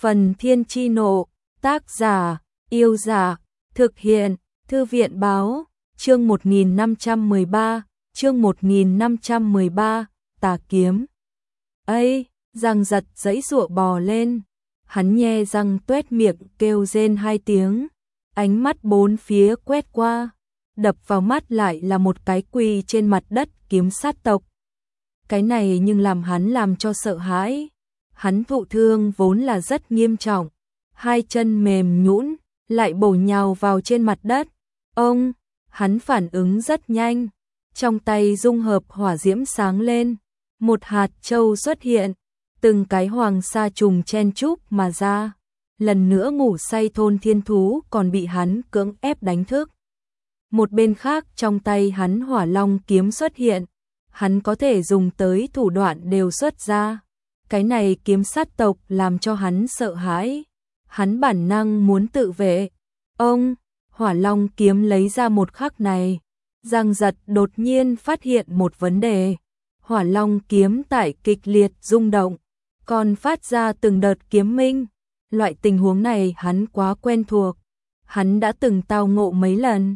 Phần Thiên Chi Nộ, tác giả, Yêu Giả, thực hiện, Thư viện Báo, chương 1513, Tà Kiếm. Ây, Giang Giật giãy giụa bò lên, hắn nhe răng tuét miệng kêu rên hai tiếng, ánh mắt bốn phía quét qua, đập vào mắt lại là một cái quỳ trên mặt đất kiếm sát tộc. Cái này nhưng làm cho sợ hãi. Hắn thụ thương vốn là rất nghiêm trọng, hai chân mềm nhũn, lại bổ nhào vào trên mặt đất. Hắn phản ứng rất nhanh, trong tay dung hợp hỏa diễm sáng lên, một hạt châu xuất hiện, từng cái hoàng sa trùng chen chúc mà ra. Lần nữa ngủ say thôn thiên thú còn bị hắn cưỡng ép đánh thức. Một bên khác trong tay hắn hỏa long kiếm xuất hiện, hắn có thể dùng tới thủ đoạn đều xuất ra. Cái này kiếm sát tộc làm cho hắn sợ hãi, hắn bản năng muốn tự vệ. Hỏa long kiếm lấy ra một khắc này, Giang Giật đột nhiên phát hiện một vấn đề. Hỏa long kiếm tại kịch liệt rung động, còn phát ra từng đợt kiếm minh. Loại tình huống này hắn quá quen thuộc, hắn đã từng tao ngộ mấy lần.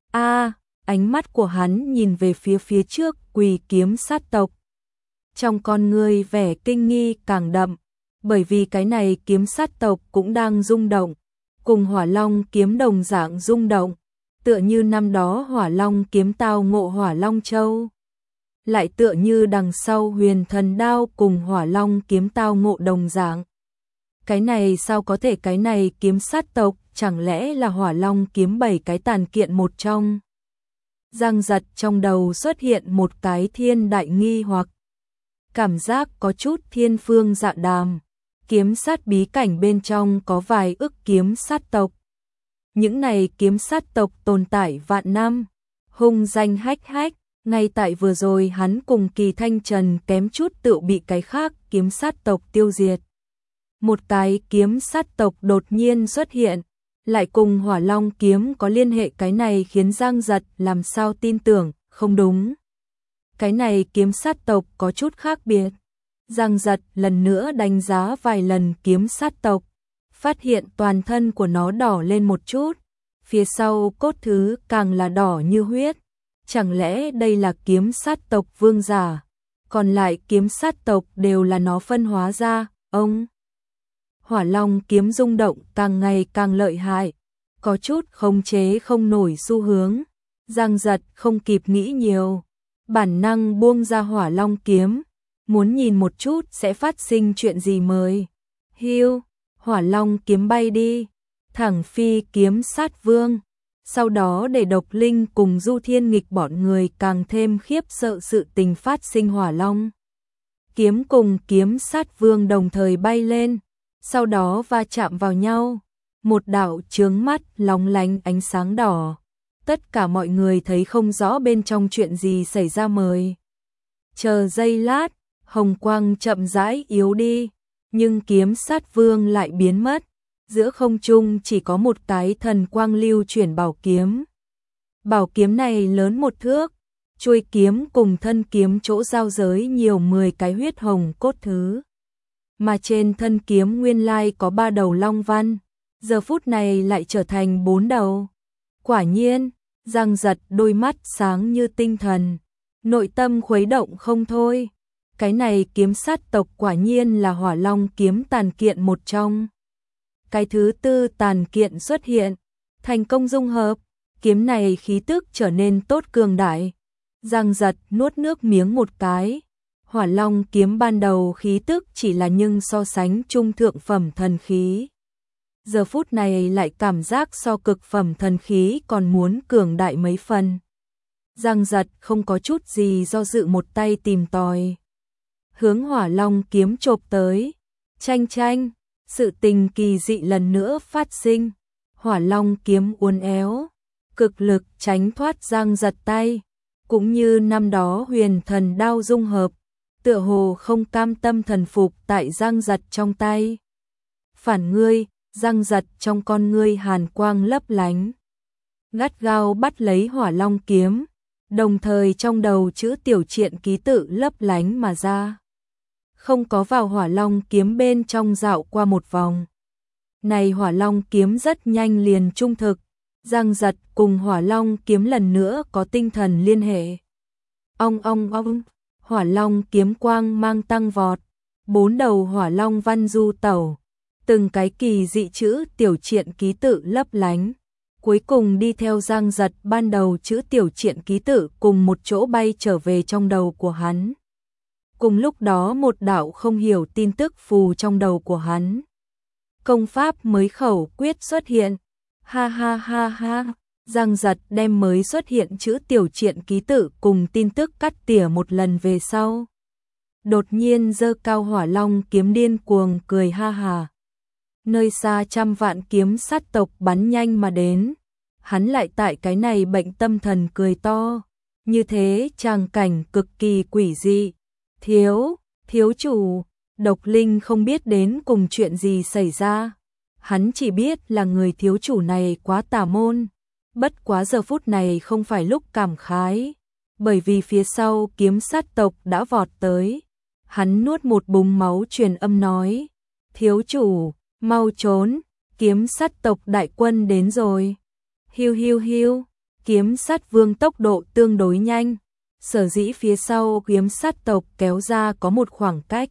Ánh mắt của hắn nhìn về phía trước quỳ kiếm sát tộc. Trong con người vẻ kinh nghi càng đậm, bởi vì cái này kiếm sát tộc cũng đang rung động, cùng hỏa long kiếm đồng dạng rung động, tựa như năm đó hỏa long kiếm tao ngộ hỏa long châu. Lại tựa như đằng sau huyền thần đao cùng hỏa long kiếm tao ngộ đồng dạng. Cái này sao có thể, cái này kiếm sát tộc chẳng lẽ là hỏa long kiếm 7 cái tàn kiện một trong? Giang Giật trong đầu xuất hiện một cái thiên đại nghi hoặc. Cảm giác có chút thiên phương dạ đàm, kiếm sát bí cảnh bên trong có vài ức kiếm sát tộc. Những này kiếm sát tộc tồn tại vạn năm, hung danh hách hách, ngay tại vừa rồi hắn cùng Kỳ Thanh Trần kém chút tự bị cái khác kiếm sát tộc tiêu diệt. Một cái kiếm sát tộc đột nhiên xuất hiện, lại cùng hỏa long kiếm có liên hệ, cái này khiến Giang Giật làm sao tin tưởng, không đúng. Cái này kiếm sát tộc có chút khác biệt. Giang Giật lần nữa đánh giá vài lần kiếm sát tộc, phát hiện toàn thân của nó đỏ lên một chút, phía sau cốt thứ càng là đỏ như huyết. Chẳng lẽ đây là kiếm sát tộc vương giả? Còn lại kiếm sát tộc đều là nó phân hóa ra. Hỏa long kiếm rung động càng ngày càng lợi hại, có chút khống chế không nổi xu hướng. Giang Giật không kịp nghĩ nhiều, bản năng buông ra hỏa long kiếm, muốn nhìn một chút sẽ phát sinh chuyện gì. Mời hỏa long kiếm bay đi, thẳng phi kiếm sát vương. Sau đó để Độc Linh cùng Du Thiên Nghịch bọn người càng thêm khiếp sợ sự tình phát sinh. Hỏa long kiếm cùng kiếm sát vương đồng thời bay lên, sau đó va chạm vào nhau, một đạo chướng mắt lóng lánh ánh sáng đỏ. Tất cả mọi người thấy không rõ bên trong chuyện gì xảy ra. Mời chờ giây lát, hồng quang chậm rãi yếu đi, nhưng kiếm sát vương lại biến mất. Giữa không trung chỉ có một cái thần quang lưu chuyển bảo kiếm. Bảo kiếm này lớn 1 thước, chuôi kiếm cùng thân kiếm chỗ giao giới nhiều 10 cái huyết hồng cốt thứ. Mà trên thân kiếm nguyên lai có 3 đầu long văn, giờ phút này lại trở thành 4 đầu. Quả nhiên, Giang Giật đôi mắt sáng như tinh thần, nội tâm khuấy động không thôi. Cái này kiếm sát tộc quả nhiên là hỏa long kiếm tàn kiện một trong. Cái thứ 4 tàn kiện xuất hiện, thành công dung hợp, kiếm này khí tức trở nên tốt cường đại. Giang Giật nuốt nước miếng một cái. Hỏa long kiếm ban đầu khí tức chỉ là nhưng so sánh trung thượng phẩm thần khí, giờ phút này lại cảm giác so cực phẩm thần khí còn muốn cường đại mấy phần. Giang Giật không có chút gì do dự, một tay tìm tòi, hướng hỏa long kiếm chộp tới. Chanh, sự tình kỳ dị lần nữa phát sinh. Hỏa long kiếm uốn éo, cực lực tránh thoát Giang Giật tay, cũng như năm đó huyền thần đao dung hợp, tựa hồ không cam tâm thần phục tại Giang Giật trong tay. Phản ngươi! Giang Giật trong con ngươi hàn quang lấp lánh, gắt gao bắt lấy hỏa long kiếm, đồng thời trong đầu chữ tiểu triện ký tự lấp lánh mà ra. Không có vào hỏa long kiếm bên trong dạo qua một vòng, Này Hỏa Long kiếm rất nhanh liền trung thực. Giang Giật cùng Hỏa Long kiếm lần nữa có tinh thần liên hệ. Ong ong ong, Hỏa Long kiếm quang mang tăng vọt, 4 đầu Hỏa Long văn du tẩu, từng cái kỳ dị chữ tiểu truyện ký tự lấp lánh, cuối cùng đi theo Giang Giật ban đầu chữ tiểu truyện ký tự cùng một chỗ bay trở về trong đầu của hắn. Cùng lúc đó một đạo không hiểu tin tức phù trong đầu của hắn. Công pháp mới khẩu quyết xuất hiện. Ha ha ha ha, Giang Giật đem mới xuất hiện chữ tiểu truyện ký tự cùng tin tức cắt tỉa một lần về sau. Đột nhiên giơ cao Hỏa Long kiếm điên cuồng cười ha hà. Nơi xa trăm vạn kiếm sát tộc bắn nhanh mà đến. Hắn lại tại cái này bệnh tâm thần cười to. Như thế tràng cảnh cực kỳ quỷ dị. Thiếu chủ, Độc Linh không biết đến cùng chuyện gì xảy ra. Hắn chỉ biết là người thiếu chủ này quá tà môn. Bất quá giờ phút này không phải lúc cảm khái. Bởi vì phía sau kiếm sát tộc đã vọt tới. Hắn nuốt một búng máu truyền âm nói. Thiếu chủ, mau trốn, kiếm sát tộc đại quân đến rồi. Hiu hiu hiu, kiếm sát vương tốc độ tương đối nhanh. Sở dĩ phía sau kiếm sát tộc kéo ra có một khoảng cách.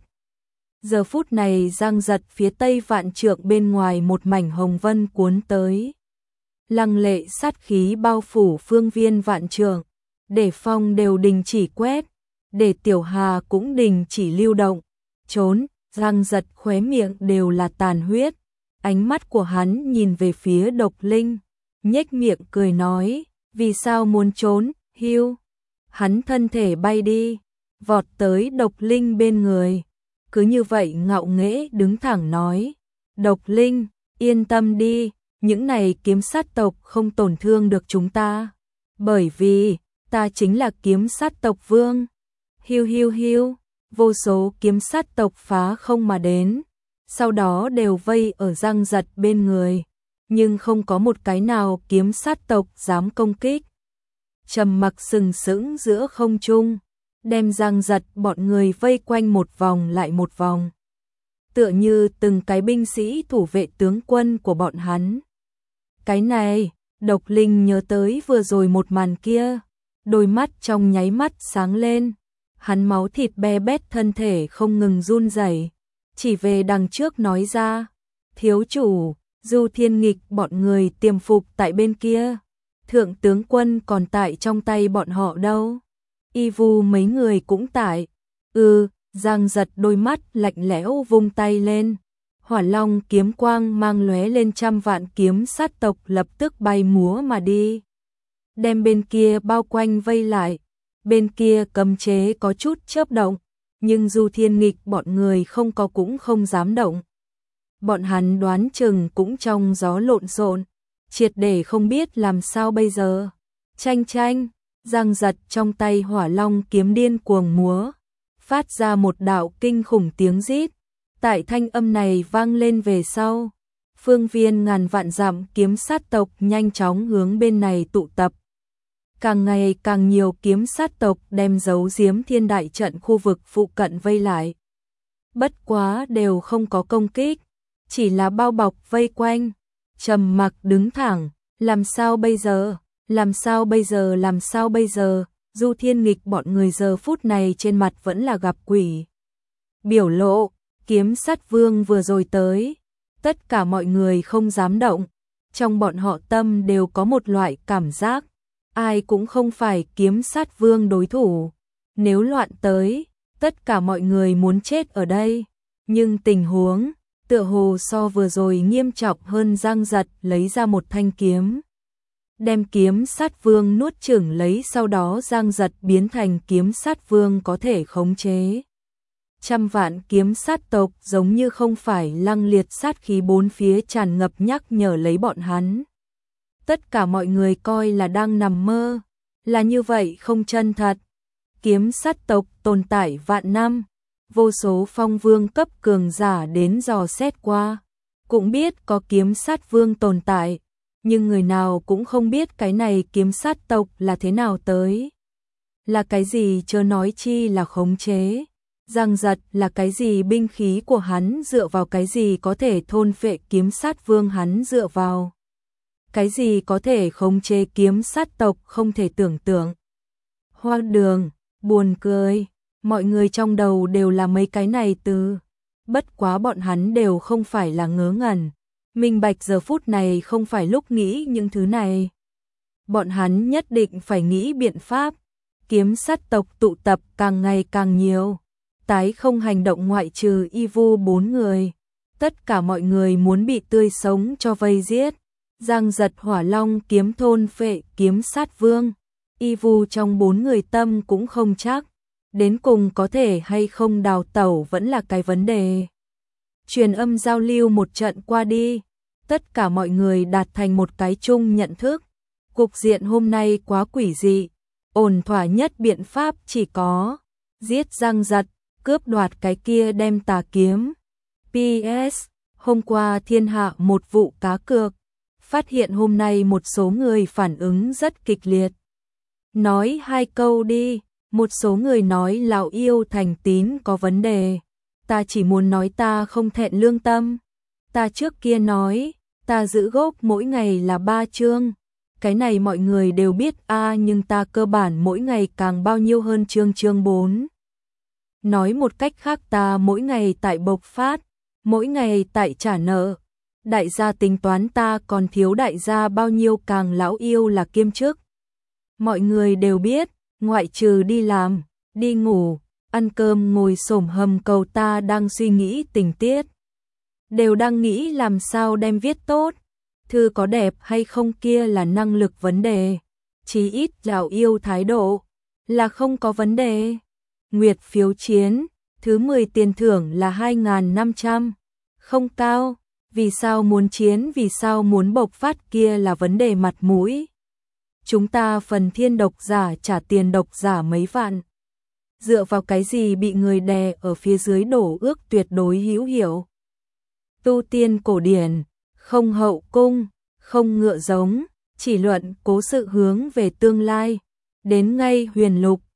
Giờ phút này Giang Giật phía tây vạn trượng bên ngoài một mảnh hồng vân cuốn tới. Lăng lệ sát khí bao phủ phương viên vạn trượng, để phong đều đình chỉ quét, để tiểu hà cũng đình chỉ lưu động. Trốn, Giang Giật khóe miệng đều là tàn huyết. Ánh mắt của hắn nhìn về phía Độc Linh, nhếch miệng cười nói, vì sao muốn trốn, hiu. Hắn thân thể bay đi, vọt tới Độc Linh bên người. Cứ như vậy ngạo nghễ đứng thẳng nói, Độc Linh, yên tâm đi, những này kiếm sát tộc không tổn thương được chúng ta. Bởi vì, ta chính là kiếm sát tộc vương. Hiu hiu hiu, vô số kiếm sát tộc phá không mà đến. Sau đó đều vây ở Giang Giật bên người. Nhưng không có một cái nào kiếm sát tộc dám công kích. Trầm mặc sừng sững giữa không trung, đem Giang Giật bọn người vây quanh một vòng lại một vòng. Tựa như từng cái binh sĩ thủ vệ tướng quân của bọn hắn. Cái này, Độc Linh nhớ tới vừa rồi một màn kia, đôi mắt trong nháy mắt sáng lên. Hắn máu thịt be bét thân thể không ngừng run rẩy, chỉ về đằng trước nói ra, thiếu chủ, Du Thiên Nghịch bọn người tiềm phục tại bên kia. Thượng tướng quân còn tại trong tay bọn họ đâu. Y Vu mấy người cũng tại. Giang Giật đôi mắt lạnh lẽo vung tay lên. Hỏa Long kiếm quang mang lóe lên trăm vạn kiếm sát tộc lập tức bay múa mà đi. Đem bên kia bao quanh vây lại. Bên kia cấm chế có chút chớp động. Nhưng Du Thiên Nghịch bọn người không có cũng không dám động. Bọn hắn đoán chừng cũng trong gió lộn xộn, triệt để không biết làm sao bây giờ. Chanh chanh, Giang Giật trong tay Hỏa Long kiếm điên cuồng múa, phát ra một đạo kinh khủng tiếng rít. Tại thanh âm này vang lên về sau, phương viên ngàn vạn dặm kiếm sát tộc nhanh chóng hướng bên này tụ tập. Càng ngày càng nhiều kiếm sát tộc đem giấu giếm thiên đại trận khu vực phụ cận vây lại. Bất quá đều không có công kích, chỉ là bao bọc vây quanh. Trầm mặc đứng thẳng, làm sao bây giờ, làm sao bây giờ, làm sao bây giờ. Du Thiên Nghịch bọn người giờ phút này trên mặt vẫn là gặp quỷ biểu lộ. Kiếm sát vương vừa rồi tới, tất cả mọi người không dám động. Trong bọn họ tâm đều có một loại cảm giác, ai cũng không phải kiếm sát vương đối thủ. Nếu loạn tới, tất cả mọi người muốn chết ở đây. Nhưng tình huống tựa hồ so vừa rồi nghiêm trọng hơn. Giang Giật lấy ra một thanh kiếm, đem kiếm sát vương nuốt chửng lấy, sau đó Giang Giật biến thành kiếm sát vương có thể khống chế. Trăm vạn kiếm sát tộc giống như không phải lăng liệt sát khí bốn phía tràn ngập nhắc nhở lấy bọn hắn. Tất cả mọi người coi là đang nằm mơ, là như vậy không chân thật. Kiếm sát tộc tồn tại vạn năm, vô số phong vương cấp cường giả đến dò xét qua, cũng biết có kiếm sát vương tồn tại, nhưng người nào cũng không biết cái này kiếm sát tộc là thế nào tới. Là cái gì chớ nói chi là khống chế. Giang giật là cái gì, binh khí của hắn dựa vào cái gì có thể thôn phệ kiếm sát vương, hắn dựa vào cái gì có thể khống chế kiếm sát tộc, không thể tưởng tượng. Hoang đường, buồn cười, mọi người trong đầu đều là mấy cái này từ. Bất quá bọn hắn đều không phải là ngớ ngẩn, minh bạch giờ phút này không phải lúc nghĩ những thứ này. Bọn hắn nhất định phải nghĩ biện pháp. Kiếm sát tộc tụ tập càng ngày càng nhiều, tái không hành động ngoại trừ Y Vu 4 người. Tất cả mọi người muốn bị tươi sống cho vây giết. Giang giật hỏa long kiếm thôn phệ kiếm sát vương. Y Vu trong 4 người tâm cũng không chắc, đến cùng có thể hay không đào tẩu vẫn là cái vấn đề. Truyền âm giao lưu một trận qua đi, tất cả mọi người đạt thành một cái chung nhận thức. Cục diện hôm nay quá quỷ dị, ổn thỏa nhất biện pháp chỉ có giết Giang giật, cướp đoạt cái kia đem tà kiếm. PS, hôm qua thiên hạ một vụ cá cược, phát hiện hôm nay một số người phản ứng rất kịch liệt. Nói 2 câu đi, một số người nói lão yêu thành tín có vấn đề. Ta chỉ muốn nói ta không thẹn lương tâm. Ta trước kia nói, ta giữ gốc mỗi ngày là 3 chương. Cái này mọi người đều biết nhưng ta cơ bản mỗi ngày càng bao nhiêu hơn chương 4. Nói một cách khác, ta mỗi ngày tại bộc phát, mỗi ngày tại trả nợ. Đại gia tính toán ta còn thiếu đại gia bao nhiêu, càng lão yêu là kiêm chức. Mọi người đều biết, ngoại trừ đi làm, đi ngủ, ăn cơm, ngồi xổm hầm cầu, ta đang suy nghĩ tình tiết. Đều đang nghĩ làm sao đem viết tốt. Thư có đẹp hay không kia là năng lực vấn đề. Chí ít lão yêu thái độ là không có vấn đề. Nguyệt phiếu chiến, thứ 10 tiền thưởng là 2.500. Không cao, vì sao muốn chiến, vì sao muốn bộc phát kia là vấn đề mặt mũi. Chúng ta phần thiên độc giả trả tiền độc giả mấy vạn. Dựa vào cái gì bị người đè ở phía dưới đổ ước tuyệt đối hữu hiệu. Tu tiên cổ điển, không hậu cung, không ngựa giống, chỉ luận cố sự hướng về tương lai. Đến ngay huyền lục,